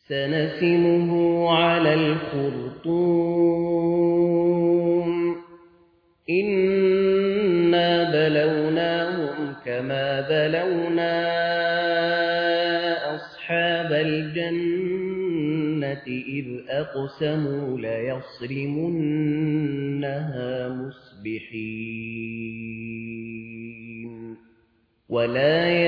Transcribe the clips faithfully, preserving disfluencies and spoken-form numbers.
سنسمه على الخرطوم إنا بلوناهم كما بلونا أصحاب الجنة إذ أقسموا ليصرمنها مصبحين ولا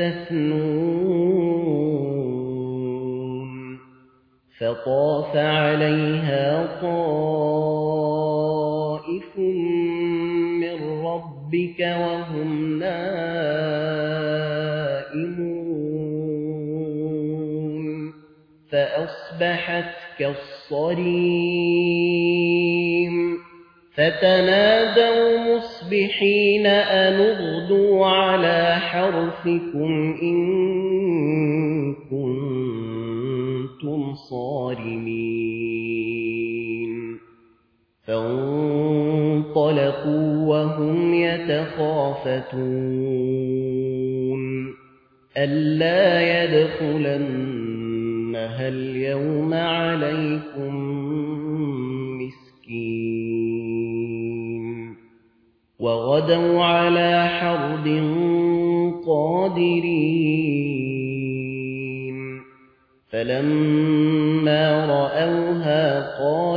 يستثنون فطاف عليها طائف من ربك وهم نائمون فأصبحت كالصريم فتنادوا مصبحين أن اغدوا على حرثكم إن كنتم صارمين فانطلقوا وهم يتخافتون ألا يدخلنها اليوم عليكم مسكين وغدوا على حرد قادرين فلما رأوها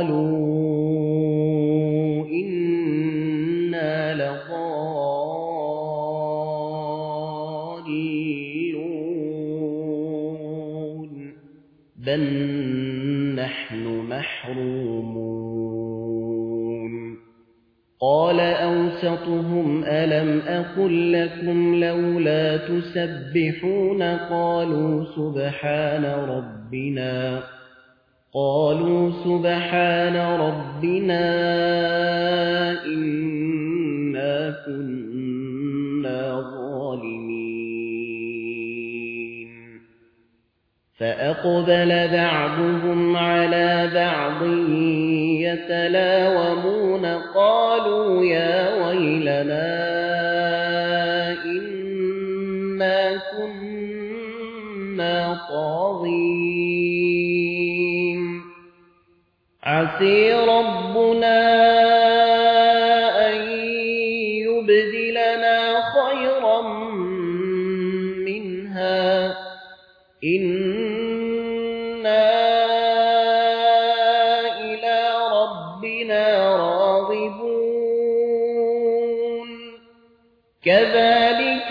قالوا إنا لضالون بل نحن محرومون قال أوسطهم ألم أقل لكم لولا تسبحون قالوا سبحان ربنا قالوا سبحان ربنا إنا كنا ظالمين فأقبل بعضهم على بعض يتلاومون قالوا يا ويلنا إنا كنا طاغين عسى ربنا أن يبدلنا خيرا منها إنا إلى ربنا راغبون كذلك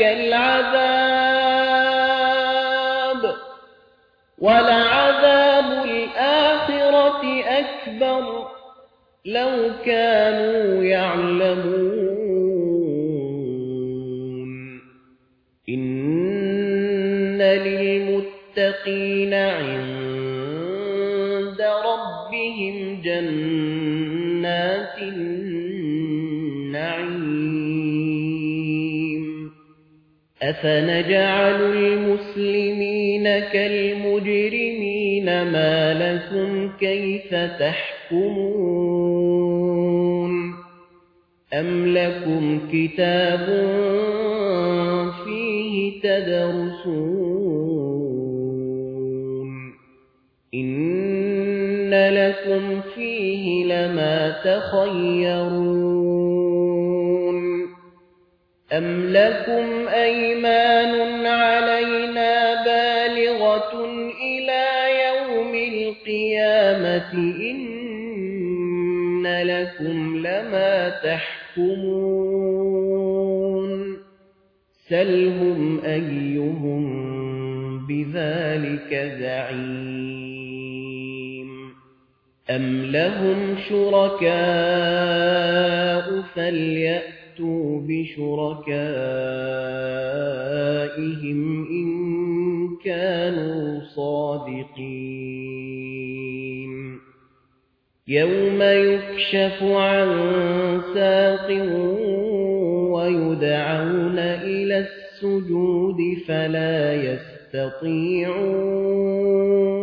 العذاب ولعذاب الآخرة أكبر لو كانوا يعلمون إن للمتقين عند ربهم جنات النعيم أفنجعل المسلمين كالمجرمين ما لكم كيف تحكمون أم لكم كتاب فيه تدرسون إن لكم فيه لما تخيرون أم لكم أيمان علينا بالغة إلى يوم القيامة إن لكم لما تحكمون سلهم أيهم بذلك زعيم أم لهم شركاء فليأتوا بشركائهم إن كانوا صادقين يوم يكشف عن ساق ويدعون إلى السجود فلا يستطيعون